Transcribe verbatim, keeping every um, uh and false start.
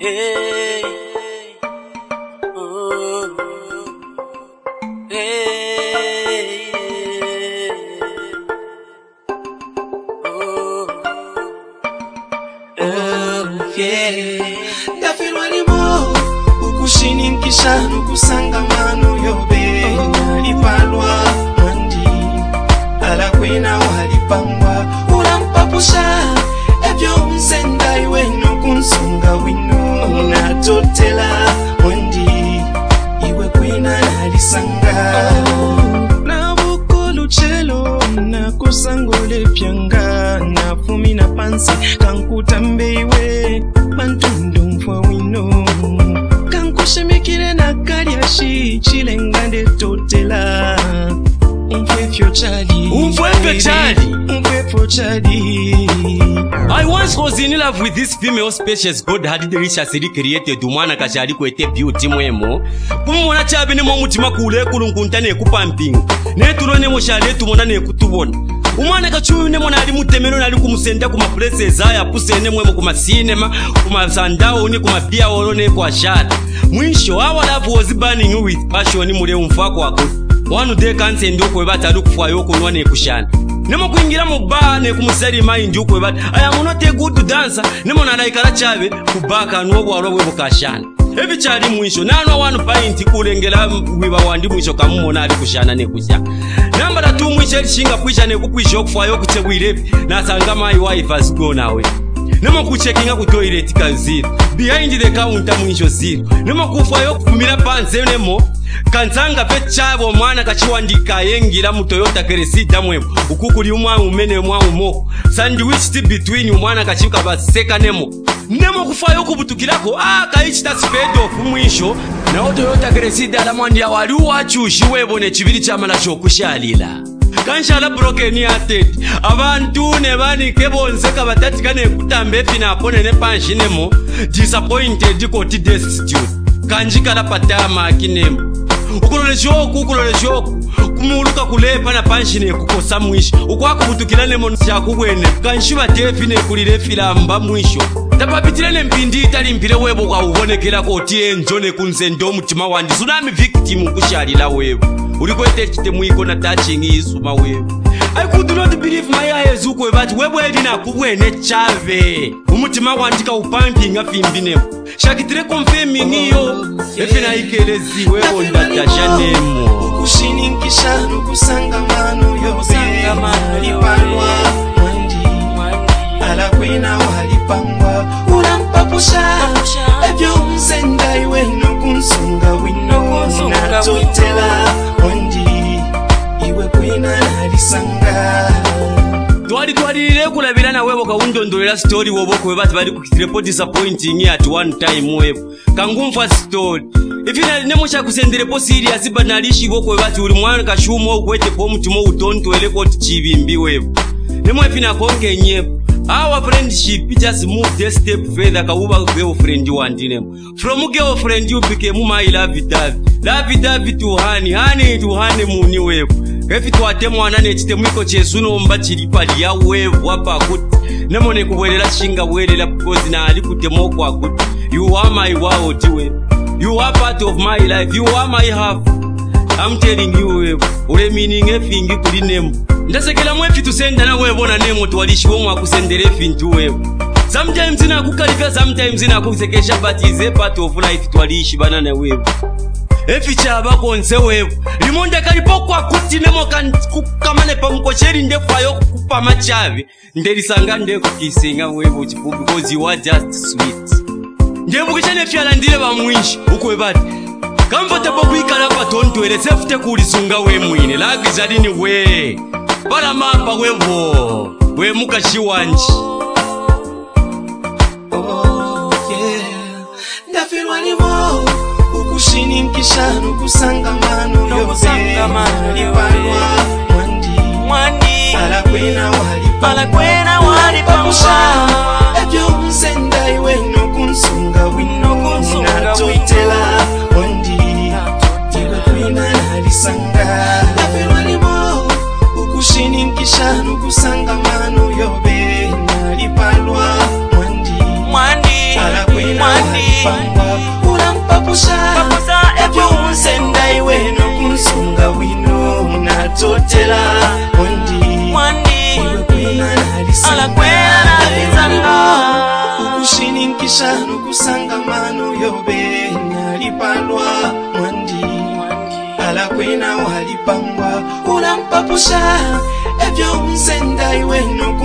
Hey, oh, hey, oh, oh, yeah. Ndafirwa limo ukushini nkisha nukusanga manu yobe nalipalwa mwandi alakwena walipangwa ulampapusha ebyo msenda iwe nokunsunga wino natotela mwandi iwe kwena nalisanga nabukolu chelo nakusangole pyanga nafumi na pansi kankutambe iwe bantundo mfwa wino kankushemekile na kalyashi chilengande totela umfwefyo chali umfwefyo chali umfwefyo chali. I once was in love with this female species God had deliciously created. Umwana kachali kwete beauty mwemo kumubona chabe nemo mutima kule kulunkunta ne kupamping ne tulone mo shale tumona ne kutubona umwana kachuyu nemo nali mutemero nali kumusenda kuma places aya pusene mwemo kuma cinema kuma sandao ni kuma pia olone kwa shada mwisho our love was burning with passion mule umfako wako one day can't send ukwe batali kufayo kunwa ne kushana nemo kuingira mu bar ne kumuseri mind ukwe bat I am not a good dancer nemo nalaikala chabe kubaka nwo bwalo bwe bukashana ebi chali mwisho nano one pint kulengela wiba wandi mwisho kamumona ali kushana ne kusha namba la tu mwisho lishinga kwisha ne kukwisha okufayo kutebwirepi nasanga my wife has gone away nemo kucheckinga ku toilet kanzira behind the counter mwisho zero nemo kufayo kumira panze nemo kanzanga pe chabo mwana kachiwandika yengira mu Toyota Cresida mwemo ukukuli umwa umene mwa umo sandwich between umwana kachika baseka nemo nemo kufayo kubutukirako ah kaichita speed of mwisho na Toyota Cresida la mwandi ya wali wachushi webone chibiri chamala chokushalila kanshala broken hearted abantu ne bani kebonse kabatati kane kutambe fina pone ne panshi nemo disappointed ko ti destitute kanjikala patama kinemo ukulole joku ukulole joku kumuluka kulepa na panshi ne kukosa mwisho ukwako butukilane mo cyakubwene kanshiba tefi ne kulire filamba mwisho tapapitirane mpindi itali mpire webo kwa ubonekera ko tienjo ne kunzendo mutima wandi tsunami victim kushalila webo ulikwete kite mwiko na touching isuma webo I could not believe my eyes ukwe bati webo edina kubwene chave umutima wandika upumping afimbine shakitire confirming iyo efina ikelezi webo ndatasha nemo ukushini nkisha nukusanga manu yobe nalipalwa mwandi alakwena walipangwa ulampapusha ebyo msenda iwe nokunsunga wino natotela mwandi iwe kwena nalisanga twali twalire kulabira na webo kaundondolera story woboko bati bali ku disappointing at one time webo kangumfa story ifina nemo chakusendere po serious banalishi boko bati uli mwana kashumo okwete po mutimo utontwele ko tichibimbi webo nemo ifina konke nyepo our friendship just moved a step further kauba girlfriend wandinemo from girlfriend you became my love David love David to honey honey to honey muni webo efi twate mwana ne kitemwiko chesuno mba chilipali ya wevu apa kuti nemo ne kubwerera shinga bwerera because na ali kutemo kwa kuti you are my world we you are part of my life you are my half I'm telling you wevu ule meaning efingi kuli nemo ndasekela mwefi tusenda na wevu na nemo twalishi wo mwakusendere fintu wevu sometimes ina kukalika sometimes ina kusekesha but is a part of life twalishi bana na wevu efi chaba konse wevu limonde kalipo kwa kuti nemo kamane pa mkocheri ndefayo kukupa machavi ndelisanga ndeko kisinga wevu chipu because you are just sweet ndevu kichane fyala ndile ba mwinshi ukwe bati comfortable kuikala pa tontwele safety kulisunga we mwine lagi zadini we bala mapa wevo we mukashi wanji oh yeah ndafirwa limo ukushini nkisha nukusanga manu yobe nalipalwa mwandi mwandi alakwena walipangwa alakwena walipangwa ebyo msenda iwe nokunsunga wino natotela mwandi iwe kwena nalisanga ndafirwa limo ukushini nkisha nukusanga manu yobe nalipalwa mwandi mwandi alakwena nukusanga mano yobe nalipalwa mwandi ala kwena walipangwa ulampapusha ebyo msenda iwe nukusanga